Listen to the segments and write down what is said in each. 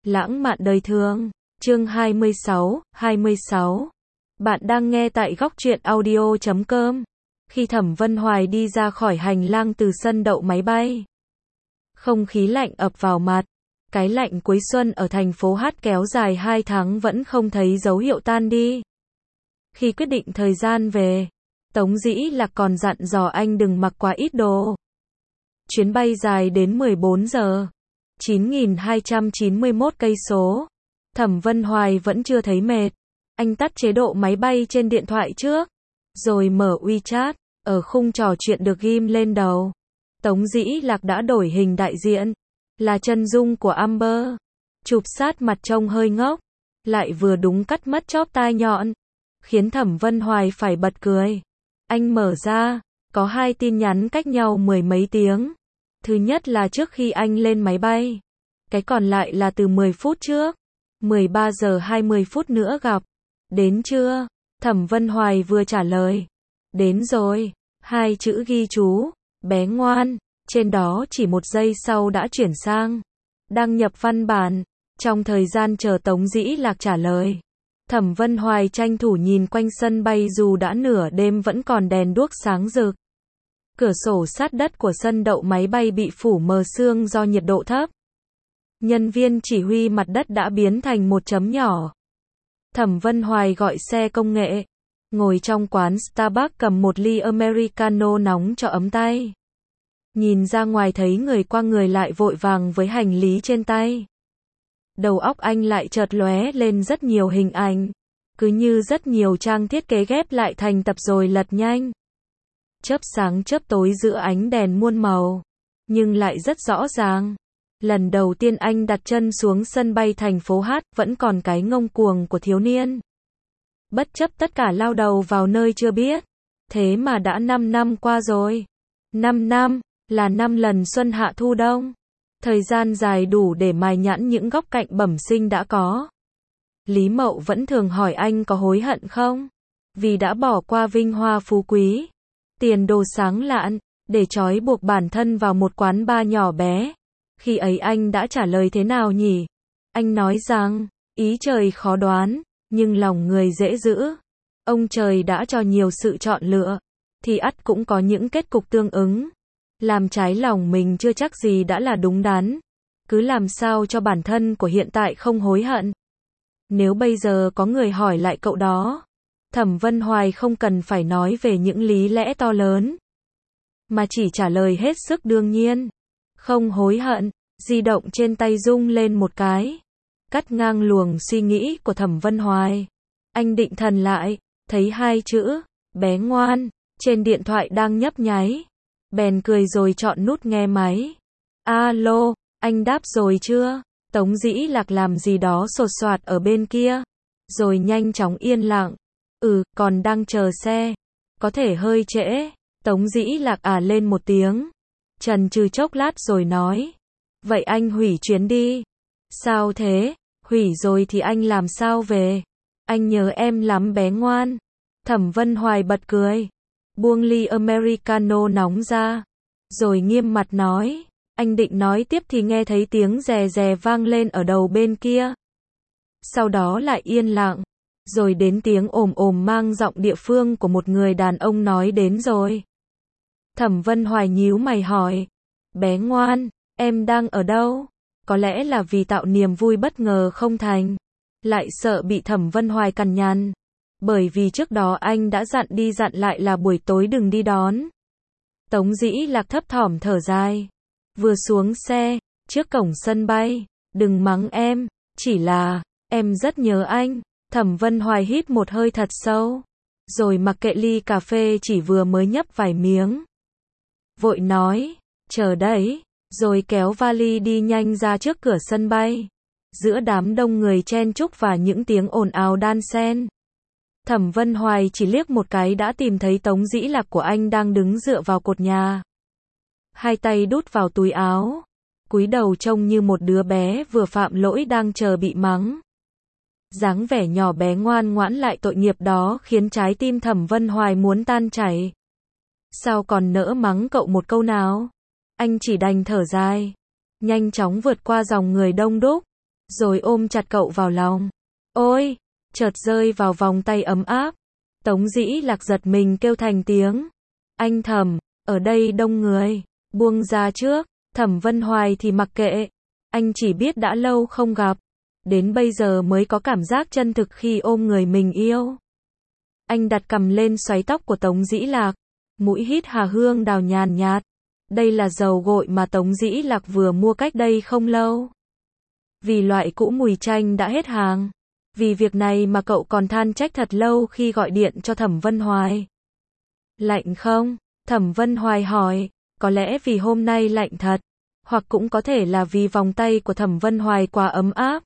Lãng mạn đời thường. Chương 26. Bạn đang nghe tại góc truyện audio.com. Khi Thẩm Vân Hoài đi ra khỏi hành lang từ sân đậu máy bay, không khí lạnh ập vào mặt. Cái lạnh cuối xuân ở thành phố Hát kéo dài 2 tháng vẫn không thấy dấu hiệu tan đi. Khi quyết định thời gian về, Tống Dĩ Lạc còn dặn dò anh đừng mặc quá ít đồ. Chuyến bay dài đến 14 giờ, 9.291 cây số. Thẩm Vân Hoài vẫn chưa thấy mệt. Anh tắt chế độ máy bay trên điện thoại trước, rồi mở WeChat, ở khung trò chuyện được ghim lên đầu. Tống Dĩ Lạc đã đổi hình đại diện, là chân dung của Amber. Chụp sát mặt trông hơi ngốc, lại vừa đúng cắt mất chóp tai nhọn, khiến Thẩm Vân Hoài phải bật cười. Anh mở ra, có 2 tin nhắn cách nhau 10 mấy tiếng. Thứ nhất là trước khi anh lên máy bay, cái còn lại là từ 10 phút trước. 13 giờ 20 phút nữa gặp. Đến chưa? Thẩm Vân Hoài vừa trả lời. Đến rồi. 2 chữ ghi chú, bé ngoan. Trên đó chỉ 1 giây sau đã chuyển sang đăng nhập văn bản. Trong thời gian chờ Tống Dĩ Lạc trả lời, Thẩm Vân Hoài tranh thủ nhìn quanh sân bay dù đã nửa đêm vẫn còn đèn đuốc sáng rực. Cửa sổ sát đất của sân đậu máy bay bị phủ mờ sương do nhiệt độ thấp. Nhân viên chỉ huy mặt đất đã biến thành một chấm nhỏ. Thẩm Vân Hoài gọi xe công nghệ, ngồi trong quán Starbucks cầm một ly Americano nóng cho ấm tay. Nhìn ra ngoài thấy người qua người lại vội vàng với hành lý trên tay. Đầu óc anh lại chợt lóe lên rất nhiều hình ảnh, cứ như rất nhiều trang thiết kế ghép lại thành tập rồi lật nhanh. Chớp sáng chớp tối giữa ánh đèn muôn màu, nhưng lại rất rõ ràng. Lần đầu tiên anh đặt chân xuống sân bay thành phố Hát, vẫn còn cái ngông cuồng của thiếu niên. Bất chấp tất cả lao đầu vào nơi chưa biết. Thế mà đã 5 năm qua rồi. 5 năm, là 5 lần xuân hạ thu đông. Thời gian dài đủ để mài nhẵn những góc cạnh bẩm sinh đã có. Lý Mậu vẫn thường hỏi anh có hối hận không? Vì đã bỏ qua vinh hoa phú quý, tiền đồ sáng lạn, để trói buộc bản thân vào một quán bar nhỏ bé. Khi ấy anh đã trả lời thế nào nhỉ? Anh nói rằng, ý trời khó đoán, nhưng lòng người dễ giữ. Ông trời đã cho nhiều sự chọn lựa, thì ắt cũng có những kết cục tương ứng. Làm trái lòng mình chưa chắc gì đã là đúng đắn. Cứ làm sao cho bản thân của hiện tại không hối hận. Nếu bây giờ có người hỏi lại cậu đó, Thẩm Vân Hoài không cần phải nói về những lý lẽ to lớn, mà chỉ trả lời hết sức đương nhiên. Không hối hận. Di động trên tay rung lên một cái, cắt ngang luồng suy nghĩ của Thẩm Vân Hoài. Anh định thần lại, thấy 2 chữ, bé ngoan, trên điện thoại đang nhấp nháy. Bèn cười rồi chọn nút nghe máy. Alo, anh đáp rồi chưa? Tống Dĩ Lạc làm gì đó sột soạt ở bên kia, rồi nhanh chóng yên lặng. Còn đang chờ xe. Có thể hơi trễ. Tống Dĩ Lạc lên một tiếng. Chần chừ chốc lát rồi nói. Vậy anh hủy chuyến đi. Sao thế? Hủy rồi thì anh làm sao về? Anh nhớ em lắm bé ngoan. Thẩm Vân Hoài bật cười, buông ly Americano nóng ra, rồi nghiêm mặt nói. Anh định nói tiếp thì nghe thấy tiếng rè rè vang lên ở đầu bên kia. Sau đó lại yên lặng, rồi đến tiếng ồm ồm mang giọng địa phương của một người đàn ông nói đến rồi. Thẩm Vân Hoài nhíu mày hỏi. Bé ngoan, em đang ở đâu? Có lẽ là vì tạo niềm vui bất ngờ không thành, lại sợ bị Thẩm Vân Hoài cằn nhằn. Bởi vì trước đó anh đã dặn đi dặn lại là buổi tối đừng đi đón. Tống Dĩ Lạc thấp thỏm thở dài. Vừa xuống xe, trước cổng sân bay. Đừng mắng em, chỉ là, em rất nhớ anh. Thẩm Vân Hoài hít một hơi thật sâu, rồi mặc kệ ly cà phê chỉ vừa mới nhấp vài miếng. Vội nói, chờ đấy, rồi kéo vali đi nhanh ra trước cửa sân bay. Giữa đám đông người chen chúc và những tiếng ồn ào đan xen, Thẩm Vân Hoài chỉ liếc một cái đã tìm thấy Tống Dĩ Lạc của anh đang đứng dựa vào cột nhà. 2 tay đút vào túi áo, cúi đầu trông như một đứa bé vừa phạm lỗi đang chờ bị mắng. Dáng vẻ nhỏ bé ngoan ngoãn lại tội nghiệp đó khiến trái tim Thẩm Vân Hoài muốn tan chảy. Sao còn nỡ mắng cậu một câu nào? Anh chỉ đành thở dài, nhanh chóng vượt qua dòng người đông đúc, rồi ôm chặt cậu vào lòng. Ôi, chợt rơi vào vòng tay ấm áp. Tống Dĩ Lạc giật mình kêu thành tiếng. Anh Thẩm, ở đây đông người, buông ra trước. Thẩm Vân Hoài thì mặc kệ. Anh chỉ biết đã lâu không gặp. Đến bây giờ mới có cảm giác chân thực khi ôm người mình yêu. Anh đặt cằm lên xoáy tóc của Tống Dĩ Lạc. Mũi hít hà hương đào nhàn nhạt. Đây là dầu gội mà Tống Dĩ Lạc vừa mua cách đây không lâu. Vì loại cũ mùi chanh đã hết hàng. Vì việc này mà cậu còn than trách thật lâu khi gọi điện cho Thẩm Vân Hoài. Lạnh không? Thẩm Vân Hoài hỏi. Có lẽ vì hôm nay lạnh thật. Hoặc cũng có thể là vì vòng tay của Thẩm Vân Hoài quá ấm áp.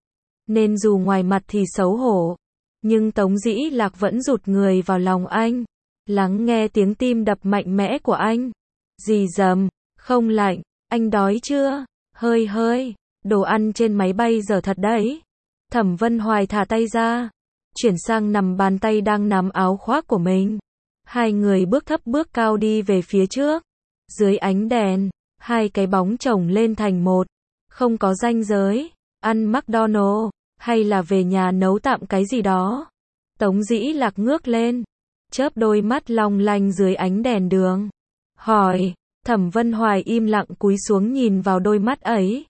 Nên dù ngoài mặt thì xấu hổ. Nhưng Tống Dĩ Lạc vẫn rụt người vào lòng anh. Lắng nghe tiếng tim đập mạnh mẽ của anh. Rì rầm, không lạnh, anh đói chưa? Hơi hơi, đồ ăn trên máy bay dở thật đấy. Thẩm Vân Hoài thả tay ra, chuyển sang nằm bàn tay đang nắm áo khoác của mình. Hai người bước thấp bước cao đi về phía trước. Dưới ánh đèn, hai cái bóng chồng lên thành một. Không có ranh giới, ăn McDonald's, hay là về nhà nấu tạm cái gì đó. Tống Dĩ Lạc ngước lên, chớp đôi mắt long lanh dưới ánh đèn đường. Hỏi, Thẩm Vân Hoài im lặng cúi xuống nhìn vào đôi mắt ấy.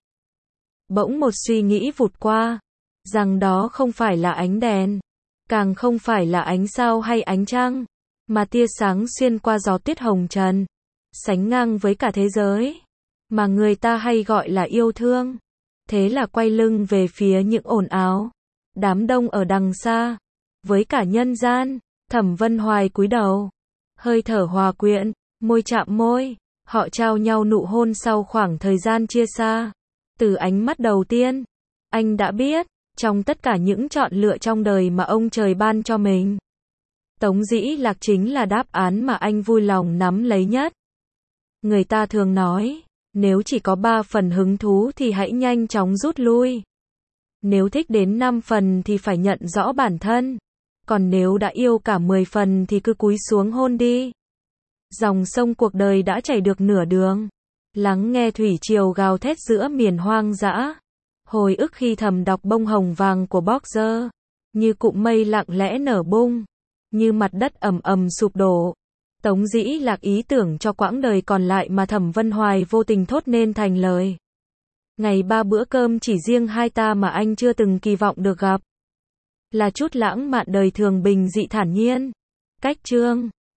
Bỗng một suy nghĩ vụt qua, rằng đó không phải là ánh đèn, càng không phải là ánh sao hay ánh trăng, mà tia sáng xuyên qua gió tuyết hồng trần, sánh ngang với cả thế giới, mà người ta hay gọi là yêu thương. Thế là quay lưng về phía những ồn ào, đám đông ở đằng xa, với cả nhân gian. Thẩm Vân Hoài cúi đầu, hơi thở hòa quyện, môi chạm môi, họ trao nhau nụ hôn sau khoảng thời gian chia xa. Từ ánh mắt đầu tiên, anh đã biết, trong tất cả những chọn lựa trong đời mà ông trời ban cho mình, Tống Dĩ Lạc chính là đáp án mà anh vui lòng nắm lấy nhất. Người ta thường nói, nếu chỉ có 3 phần hứng thú thì hãy nhanh chóng rút lui. Nếu thích đến 5 phần thì phải nhận rõ bản thân. Còn nếu đã yêu cả 10 phần thì cứ cúi xuống hôn đi. Dòng sông cuộc đời đã chảy được nửa đường. Lắng nghe thủy triều gào thét giữa miền hoang dã. Hồi ức khi thầm đọc bông hồng vàng của Boxer. Như cụm mây lặng lẽ nở bung. Như mặt đất ầm ầm sụp đổ. Tống Dĩ Lạc ý tưởng cho quãng đời còn lại mà Thẩm Vân Hoài vô tình thốt nên thành lời. Ngày 3 bữa cơm chỉ riêng hai ta mà anh chưa từng kỳ vọng được gặp. Là chút lãng mạn đời thường bình dị thản nhiên. Cách chương